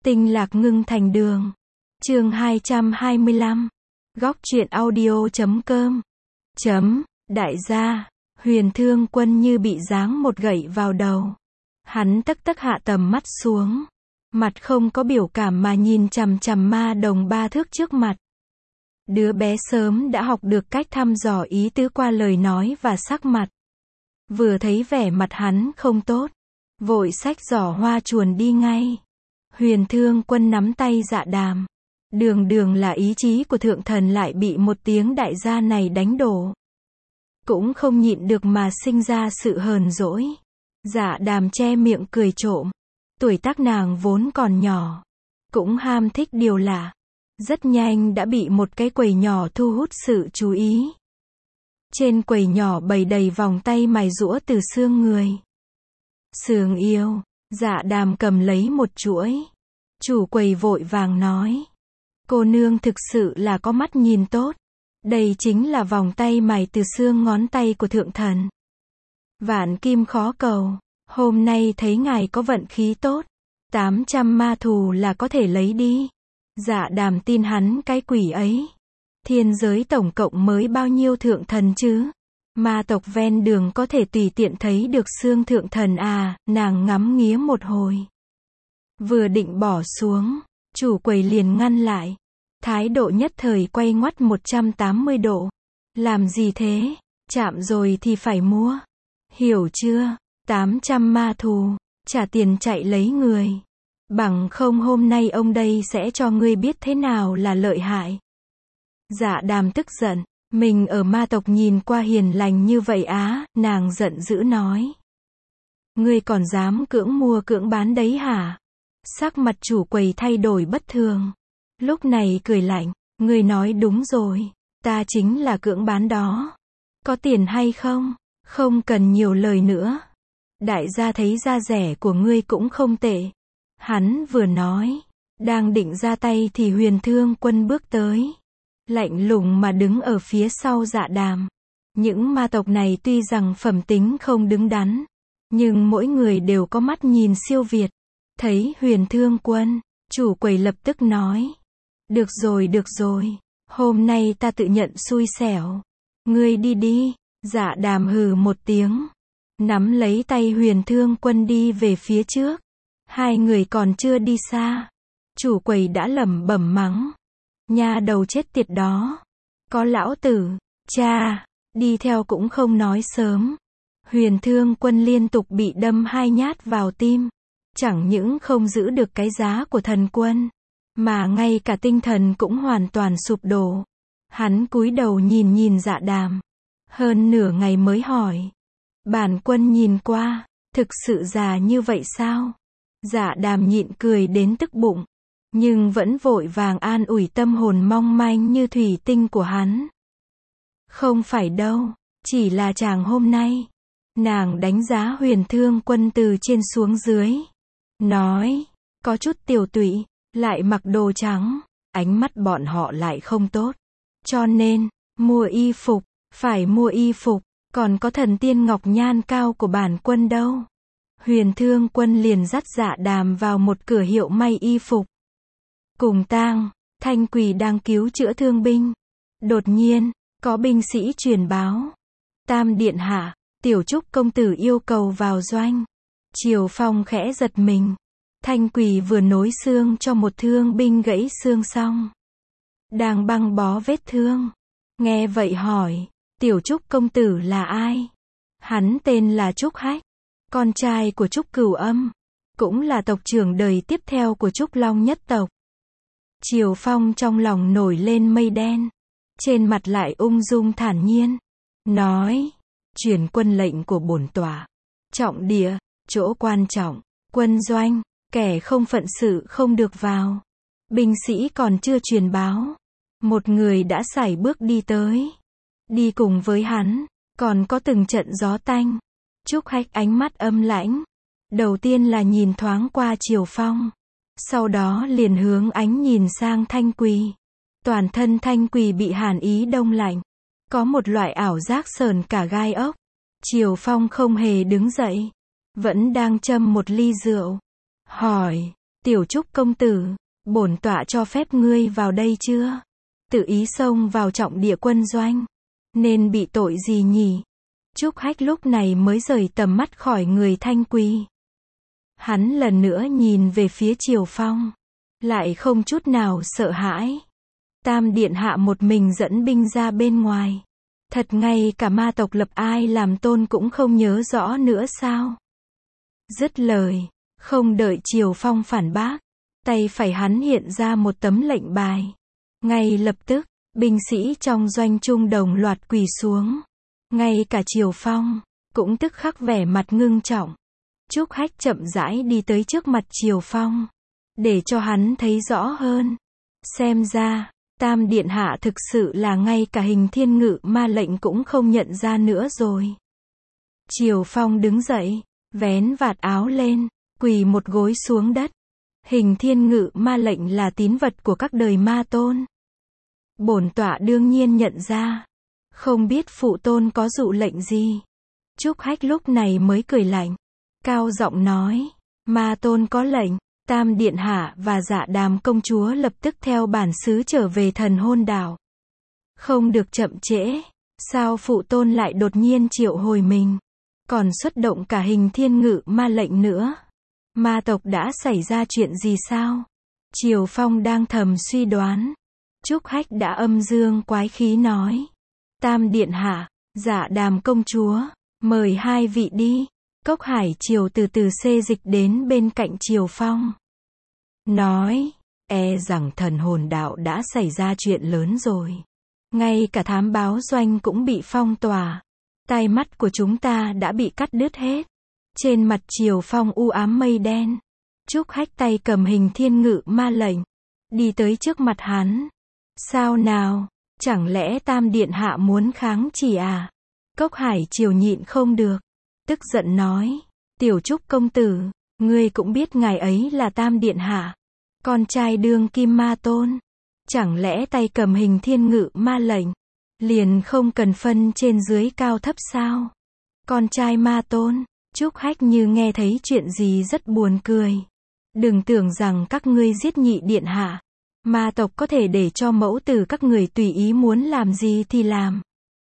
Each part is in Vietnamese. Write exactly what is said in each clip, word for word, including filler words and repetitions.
Tinh lạc ngưng thành đường. Chương hai trăm hai mươi lăm. Góc truyện audio chấm com. Chấm, đại gia, Huyền Thương Quân như bị giáng một gậy vào đầu. Hắn tấc tấc hạ tầm mắt xuống. Mặt không có biểu cảm mà nhìn chằm chằm ma đồng ba thước trước mặt. Đứa bé sớm đã học được cách thăm dò ý tứ qua lời nói và sắc mặt. Vừa thấy vẻ mặt hắn không tốt, vội xách giỏ hoa chuồn đi ngay. Huyền Thương Quân nắm tay Dạ Đàm. Đường đường là ý chí của thượng thần lại bị một tiếng đại gia này đánh đổ. Cũng không nhịn được mà sinh ra sự hờn dỗi. Dạ Đàm che miệng cười trộm. Tuổi tác nàng vốn còn nhỏ, cũng ham thích điều lạ. Rất nhanh đã bị một cái quầy nhỏ thu hút sự chú ý. Trên quầy nhỏ bày đầy vòng tay mài giũa từ xương người. Sườn yêu, Dạ Đàm cầm lấy một chuỗi. Chủ quầy vội vàng nói. Cô nương thực sự là có mắt nhìn tốt. Đây chính là vòng tay mài từ xương ngón tay của thượng thần. Vạn kim khó cầu. Hôm nay thấy ngài có vận khí tốt. tám trăm ma thù là có thể lấy đi. Dạ Đàm tin hắn cái quỷ ấy. Thiên giới tổng cộng mới bao nhiêu thượng thần chứ? Ma tộc ven đường có thể tùy tiện thấy được xương thượng thần à, nàng ngắm nghía một hồi. Vừa định bỏ xuống, chủ quầy liền ngăn lại. Thái độ nhất thời quay ngoắt một trăm tám mươi độ. Làm gì thế? Chạm rồi thì phải mua. Hiểu chưa? tám trăm ma thù, trả tiền chạy lấy người. Bằng không hôm nay ông đây sẽ cho ngươi biết thế nào là lợi hại. Dạ Đàm tức giận, mình ở ma tộc nhìn qua hiền lành như vậy á, nàng giận dữ nói. Ngươi còn dám cưỡng mua cưỡng bán đấy hả? Sắc mặt chủ quầy thay đổi bất thường. Lúc này cười lạnh, ngươi nói đúng rồi, ta chính là cưỡng bán đó. Có tiền hay không? Không cần nhiều lời nữa. Đại gia thấy da rẻ của ngươi cũng không tệ. Hắn vừa nói, đang định ra tay thì Huyền Thương Quân bước tới. Lạnh lùng mà đứng ở phía sau Dạ Đàm. Những ma tộc này tuy rằng phẩm tính không đứng đắn, nhưng mỗi người đều có mắt nhìn siêu việt. Thấy Huyền Thương Quân, chủ quầy lập tức nói. Được rồi được rồi, hôm nay ta tự nhận xui xẻo. Ngươi đi đi. Dạ Đàm hừ một tiếng. Nắm lấy tay Huyền Thương Quân đi về phía trước. Hai người còn chưa đi xa. Chủ quầy đã lẩm bẩm mắng. Nha đầu chết tiệt đó. Có lão tử, cha, đi theo cũng không nói sớm. Huyền Thương Quân liên tục bị đâm hai nhát vào tim. Chẳng những không giữ được cái giá của thần quân, mà ngay cả tinh thần cũng hoàn toàn sụp đổ. Hắn cúi đầu nhìn nhìn Dạ Đàm. Hơn nửa ngày mới hỏi. Bản quân nhìn qua, thực sự già như vậy sao? Dạ Đàm nhịn cười đến tức bụng, nhưng vẫn vội vàng an ủi tâm hồn mong manh như thủy tinh của hắn. Không phải đâu, chỉ là chàng hôm nay. Nàng đánh giá Huyền Thương Quân từ trên xuống dưới. Nói, có chút tiểu tụy, lại mặc đồ trắng, ánh mắt bọn họ lại không tốt. Cho nên, mua y phục, phải mua y phục, còn có thần tiên ngọc nhan cao của bản quân đâu. Huyền Thương Quân liền dắt Dạ Đàm vào một cửa hiệu may y phục. Cùng tang, Thanh Quỳ đang cứu chữa thương binh. Đột nhiên, có binh sĩ truyền báo. Tam điện hạ, Tiểu Trúc công tử yêu cầu vào doanh. Triều Phong khẽ giật mình. Thanh Quỳ vừa nối xương cho một thương binh gãy xương xong, đang băng bó vết thương. Nghe vậy hỏi, Tiểu Trúc công tử là ai? Hắn tên là Trúc Hách, con trai của Trúc Cửu Âm, cũng là tộc trưởng đời tiếp theo của Trúc Long nhất tộc. Triều Phong trong lòng nổi lên mây đen, trên mặt lại ung dung thản nhiên, nói, truyền quân lệnh của bổn tọa, trọng địa, chỗ quan trọng, quân doanh, kẻ không phận sự không được vào. Binh sĩ còn chưa truyền báo, một người đã sải bước đi tới. Đi cùng với hắn, còn có từng trận gió tanh. Trúc Hách ánh mắt âm lãnh. Đầu tiên là nhìn thoáng qua Triều Phong. Sau đó liền hướng ánh nhìn sang Thanh Quỳ. Toàn thân Thanh Quỳ bị hàn ý đông lạnh. Có một loại ảo giác sờn cả gai ốc. Triều Phong không hề đứng dậy. Vẫn đang châm một ly rượu. Hỏi, Tiểu Trúc công tử, bổn tọa cho phép ngươi vào đây chưa? Tự ý xông vào trọng địa quân doanh. Nên bị tội gì nhỉ? Trúc Hách lúc này mới rời tầm mắt khỏi người Thanh Quỳ. Hắn lần nữa nhìn về phía Triều Phong. Lại không chút nào sợ hãi. Tam điện hạ một mình dẫn binh ra bên ngoài. Thật ngay cả ma tộc lập ai làm tôn cũng không nhớ rõ nữa sao? Dứt lời, không đợi Triều Phong phản bác, tay phải hắn hiện ra một tấm lệnh bài. Ngay lập tức, binh sĩ trong doanh trung đồng loạt quỳ xuống. Ngay cả Triều Phong cũng tức khắc vẻ mặt ngưng trọng. Trúc Hách chậm rãi đi tới trước mặt Triều Phong, để cho hắn thấy rõ hơn. Xem ra, Tam điện hạ thực sự là ngay cả hình thiên ngự ma lệnh cũng không nhận ra nữa rồi. Triều Phong đứng dậy, vén vạt áo lên, quỳ một gối xuống đất. Hình thiên ngự ma lệnh là tín vật của các đời ma tôn. Bổn tọa đương nhiên nhận ra. Không biết phụ tôn có dụ lệnh gì. Trúc Hách lúc này mới cười lạnh, cao giọng nói, ma tôn có lệnh, Tam điện hạ và Dạ Đàm công chúa lập tức theo bản xứ trở về Thần Hôn đảo. Không được chậm trễ, sao phụ tôn lại đột nhiên triệu hồi mình, còn xuất động cả hình thiên ngự ma lệnh nữa. Ma tộc đã xảy ra chuyện gì sao? Triều Phong đang thầm suy đoán. Trúc Hách đã âm dương quái khí nói, Tam điện hạ, Dạ Đàm công chúa, mời hai vị đi. Cốc Hải Triều từ từ xê dịch đến bên cạnh Triều Phong. Nói, e rằng Thần Hồn đạo đã xảy ra chuyện lớn rồi. Ngay cả thám báo doanh cũng bị phong tỏa. Tai mắt của chúng ta đã bị cắt đứt hết. Trên mặt Triều Phong u ám mây đen. Trúc Hách tay cầm hình thiên ngự ma lệnh, đi tới trước mặt hắn. Sao nào, chẳng lẽ Tam điện hạ muốn kháng chỉ à? Cốc Hải Triều nhịn không được, tức giận nói, Tiểu Trúc công tử, ngươi cũng biết ngài ấy là Tam điện hạ, con trai đương kim ma tôn. Chẳng lẽ tay cầm hình thiên ngự ma lệnh, liền không cần phân trên dưới cao thấp sao? Con trai ma tôn. Trúc Hách như nghe thấy chuyện gì rất buồn cười. Đừng tưởng rằng các ngươi giết nhị điện hạ, ma tộc có thể để cho mẫu tử các người tùy ý muốn làm gì thì làm.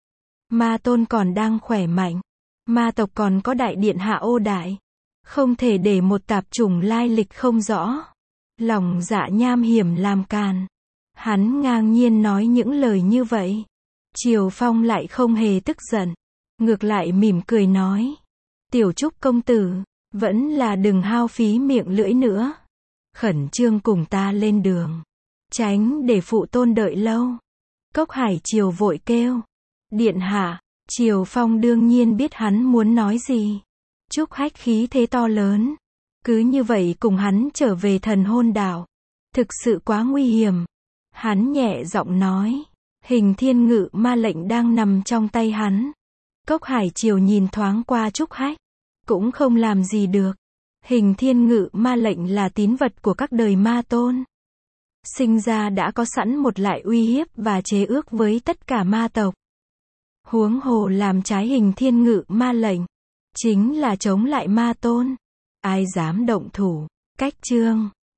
Ma tôn còn đang khỏe mạnh, ma tộc còn có đại điện hạ ô đại, không thể để một tạp chủng lai lịch không rõ, lòng dạ nham hiểm làm càn. Hắn ngang nhiên nói những lời như vậy. Triều Phong lại không hề tức giận, ngược lại mỉm cười nói, Tiểu Trúc công tử, vẫn là đừng hao phí miệng lưỡi nữa. Khẩn trương cùng ta lên đường, tránh để phụ tôn đợi lâu. Cốc Hải Triều vội kêu, điện hạ. Triều Phong đương nhiên biết hắn muốn nói gì. Trúc Hách khí thế to lớn, cứ như vậy cùng hắn trở về Thần Hôn đảo, thực sự quá nguy hiểm. Hắn nhẹ giọng nói, hình thiên ngự ma lệnh đang nằm trong tay hắn. Cốc Hải Triều nhìn thoáng qua Trúc Hách, cũng không làm gì được. Hình thiên ngự ma lệnh là tín vật của các đời ma tôn. Sinh ra đã có sẵn một loại uy hiếp và chế ước với tất cả ma tộc. Huống hồ làm trái hình thiên ngự ma lệnh, chính là chống lại ma tôn. Ai dám động thủ? Cách chương